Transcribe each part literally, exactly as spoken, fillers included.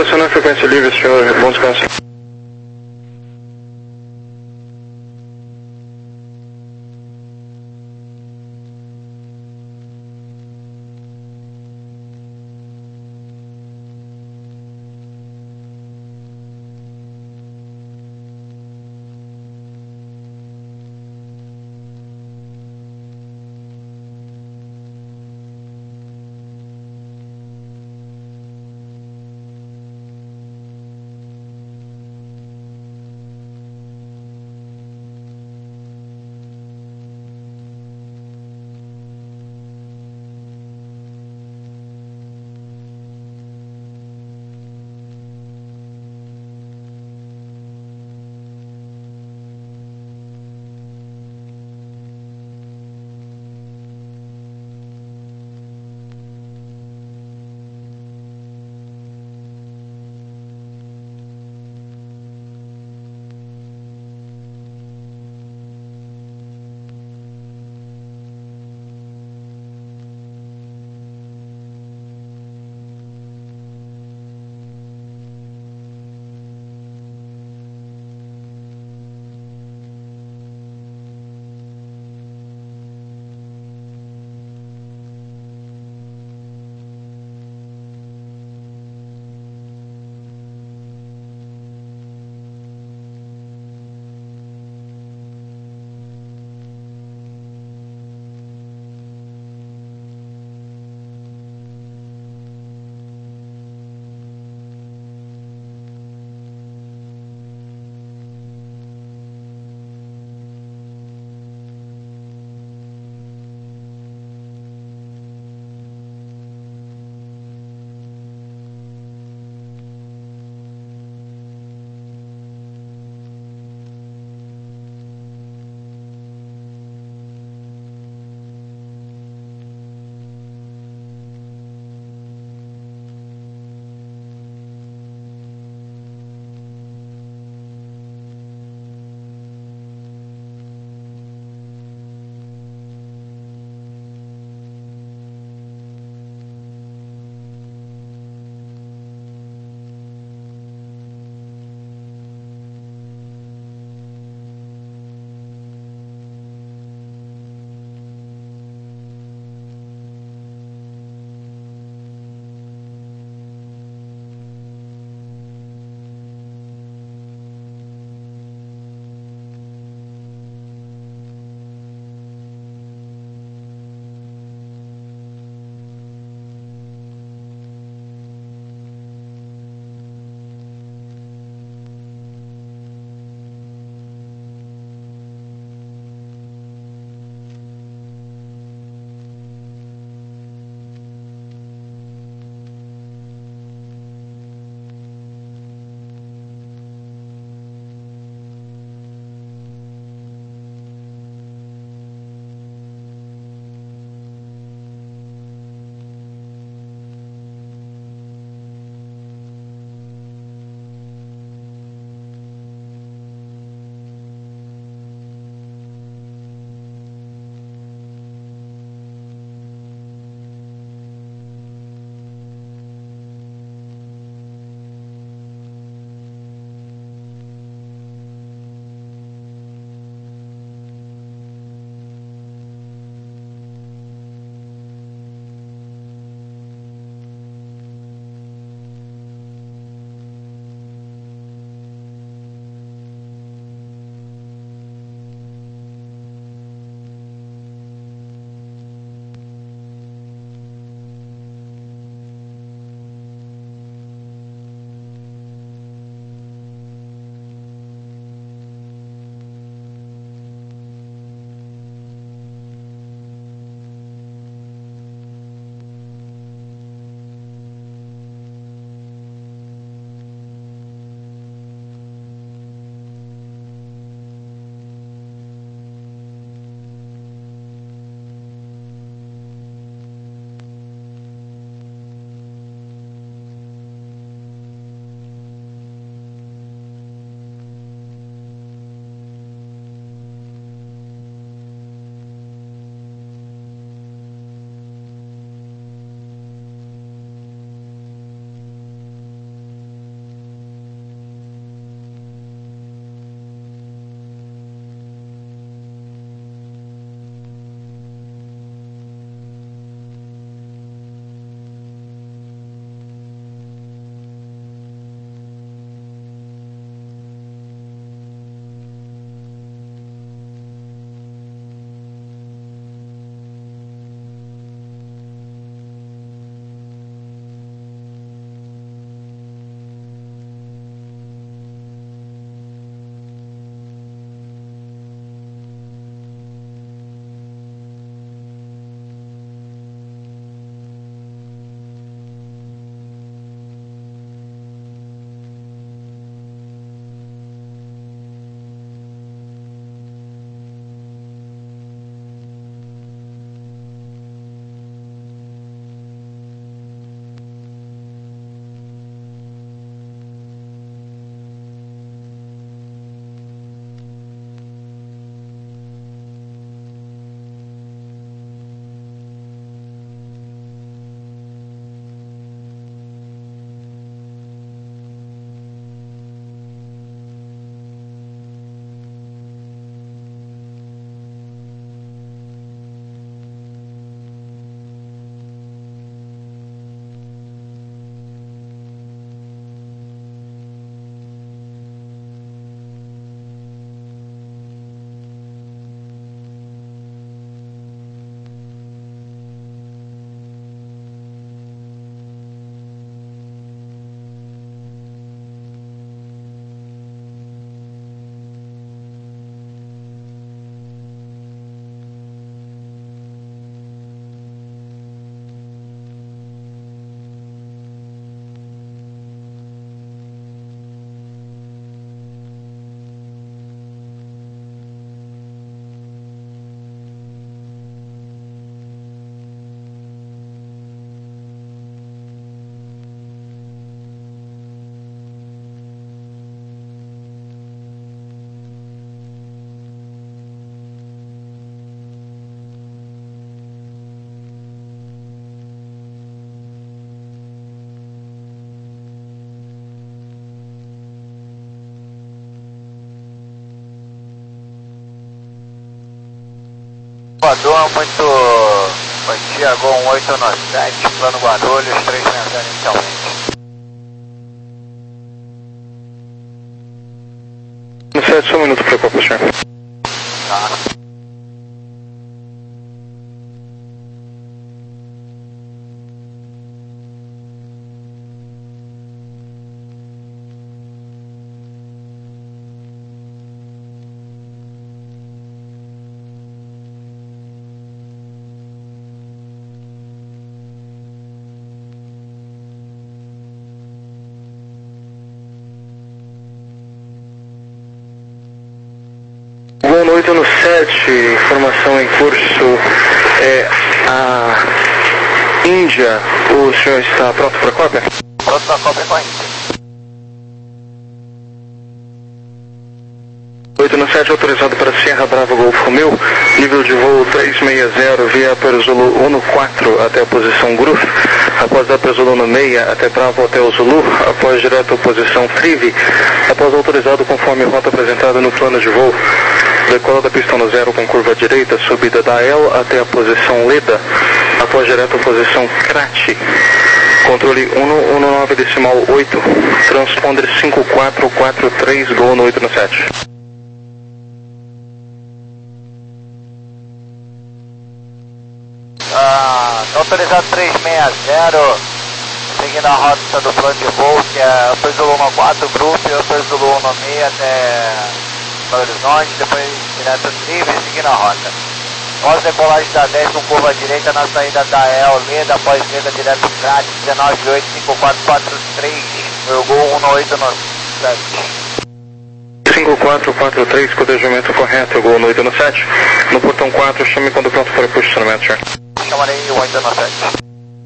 estacionar a frequência livre, senhor. Bom descanso. Voador muito bom dia, Gol um oito nove sete, plano Guarulhos, três mensagem inicialmente. No sete, só um minuto para o senhor. Tá. Gol oito no sete, informação em curso, é a Índia, o senhor está pronto para a cópia? Pronto para a cópia com a Índia. oito no sete, autorizado para Sierra Brava Golf Romeo, nível de voo trezentos e sessenta, via Perzolo um quatro até a posição Groove, após a Perzolo um seis até Bravo até o Zulu, após direto a posição Trivi, após autorizado conforme rota apresentada no plano de voo, decola da pista no zero com curva direita, subida da El até a posição Leda, após direto a posição Crate, controle cento e dezenove decimal oito, transponder cinco quatro quatro três, Gol no oito no sete. Ah, autorizado trezentos e sessenta, seguindo a rota do plano de voo, que é o Perzolo um quatro Grupo e o Perzolo um seis até Belo Horizonte, depois direto livre, seguindo a rota. Após decolagem da dez com curva direita na saída da El, Leda, após Leda direto Crat, um nove oito cinco quatro quatro três, meu Gol um no oito no sete. cinco quatro quatro três, codejamento correto, Gol no oito no sete, no portão quatro, chame quando pronto para o posicionamento, senhor. Chamarei o oito no sete.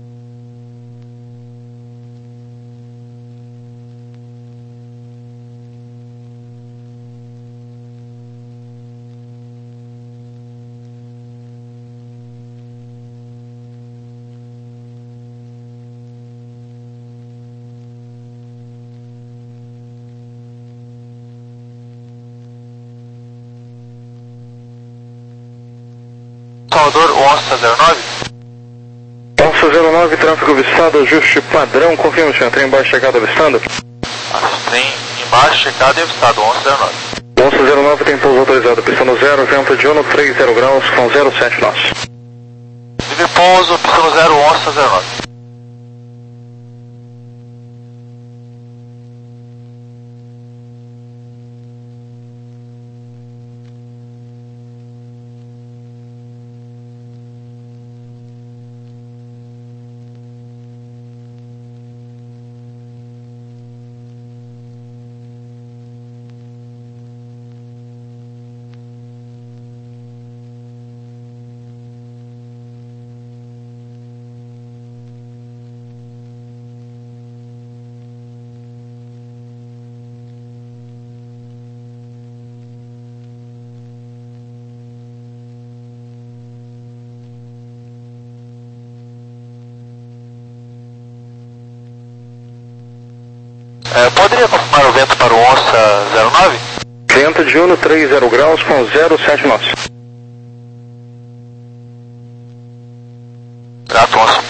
Salvador Onça zero nove. Onça zero nove, tráfego avistado, ajuste padrão, confirma, senhor, trem embaixo chegada avistando? Trem embaixo, checado e avistado, Onça zero nove. Onça zero nove tem pouso autorizado, pista no zero, vento de um trinta graus com zero sete nós. Livre pouso, pista no zero, Onça zero nove. É, poderia confirmar o vento para o Onça zero nove? Vento de um trinta graus com zero sete nós. Grato, Onça.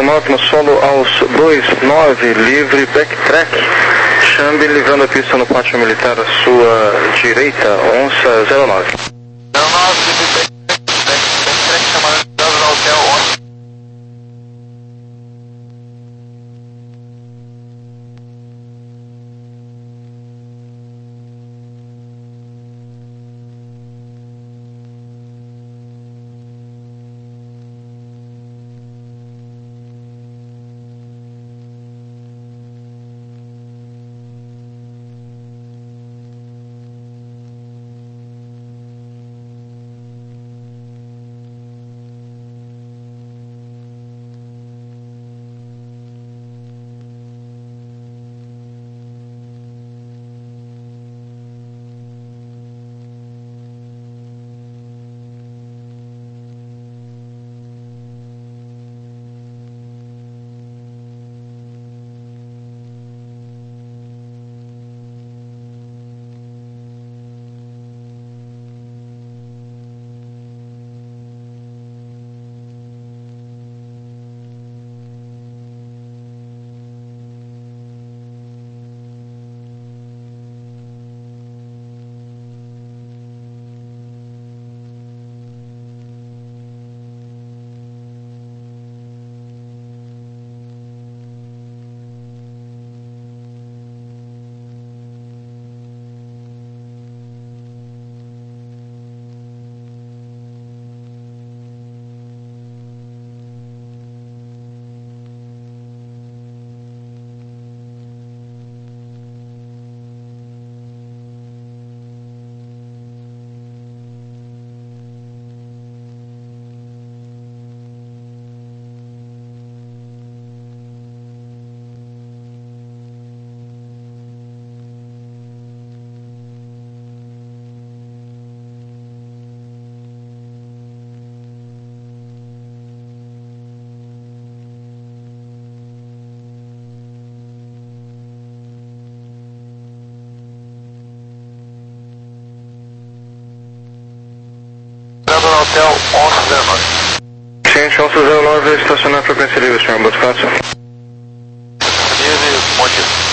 nove no solo aos dois nove, livre backtrack. Chame livrando a pista no pátio militar à sua direita, onça zero nove. zero nove, livre backtrack, chamando no hotel onça. No hotel onça zero nove. Gente, onça zero nove, estacionar frequência livre, senhor Botfácio. Livre, bom dia.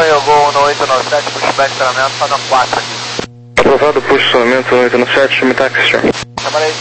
Eu vou no oito nove sete, pushback treinamento, fazendo quatro aqui. Aprovado, posicionamento no oito nove sete, me táxi, senhor. Trabalhei.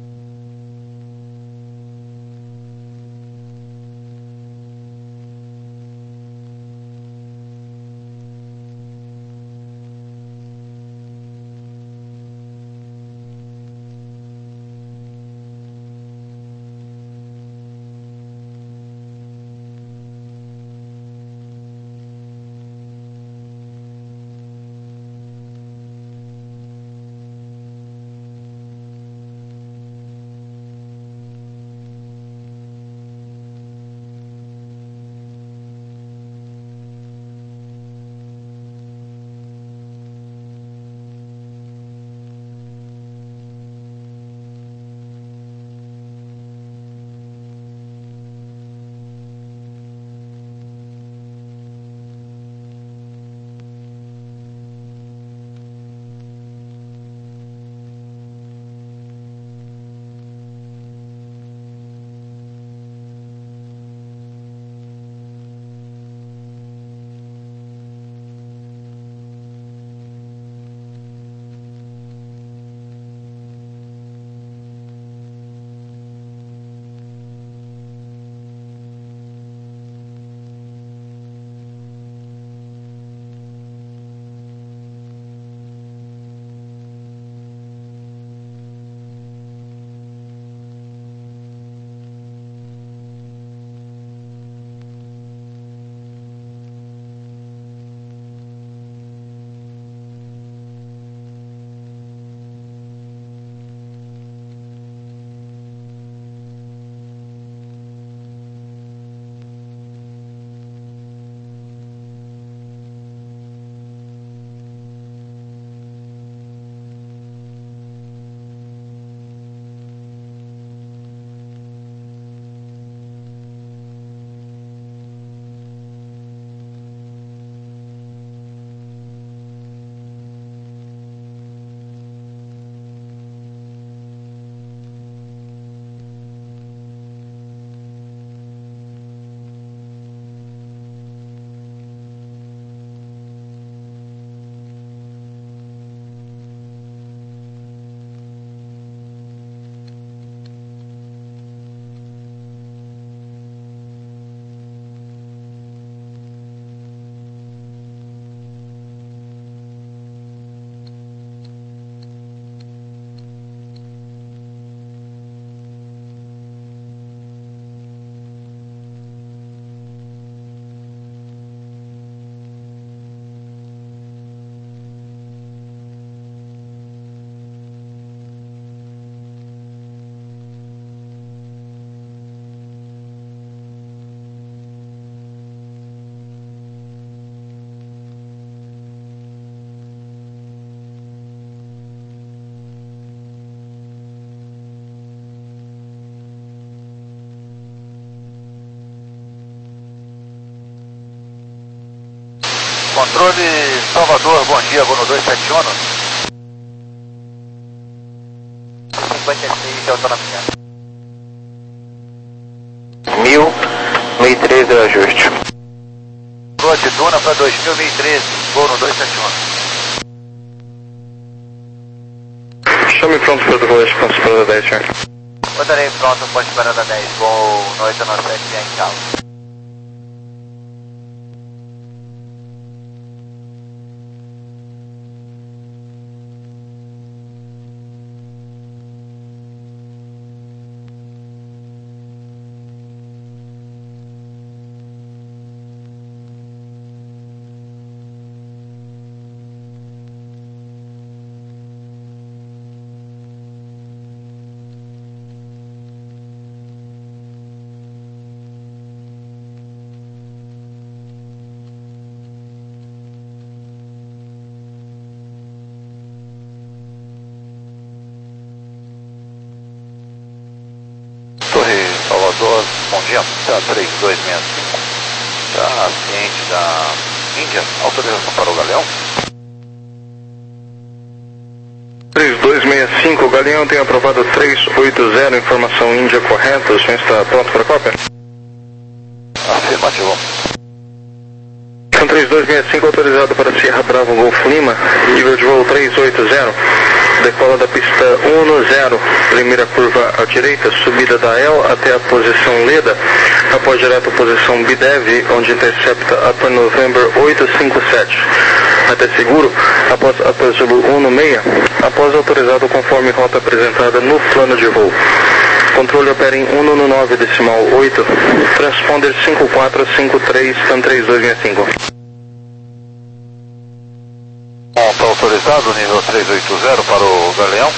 Controle Salvador, bom dia, vou no dois sete um. cinquenta e seis de autonomia. Mil, mil e treze de ajuste. Rua de Duna para dois mil, mil e treze, vou no dois sete um. Chame pronto para o colete, ponto para dez, senhor. Rodarei pronto, ponte para dez, vou no oito nove sete em Calma. Salvador, bom dia, tá três dois seis cinco, tá ciente da Índia, autorização para o Galeão? três dois seis cinco, o Galeão tem aprovado três oito zero, informação Índia correta, o senhor está pronto para a cópia? Afirmativo. três dois seis cinco autorizado para Sierra Bravo Golf Lima, nível de voo três oito zero, decola da pista um um zero, primeira curva à direita, subida da E L até a posição Leda, após direto a posição B D E V, onde intercepta Upper November oito cinco sete, até seguro, após Upper Zulu um um seis, após autorizado conforme rota apresentada no plano de voo. Controle opera em um um nove decimal oito, transponder cinco quatro cinco três, TAM três dois seis cinco. Bom, está autorizado nível três oito zero para o Galeão,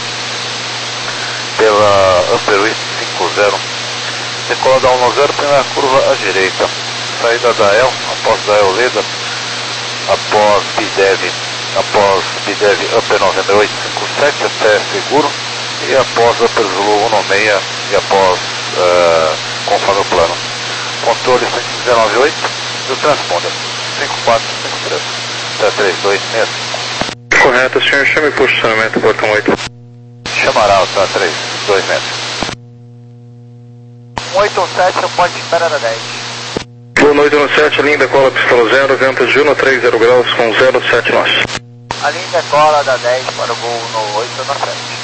pela Upper West cinco zero, decola da um um zero, primeira curva à direita, saída da E L, após da E L Leda, após B D E V, após B D E V Upper November oito cinco sete até seguro, e após Upper Zulu um um seis e após uh, conforme o plano. Controle cento e dezenove oito e o transponder cinco quatro cinco três, até três dois seis cinco. Correto, senhor, chame posicionamento, portão oito. Chamará o tá três dois seis. um oito sete, o ponte de espera da dez. Boa noite no sete, linha decola pistola zero, vento de um a três zero graus com zero sete nós. A linha decola da dez para o voo no oito no sete.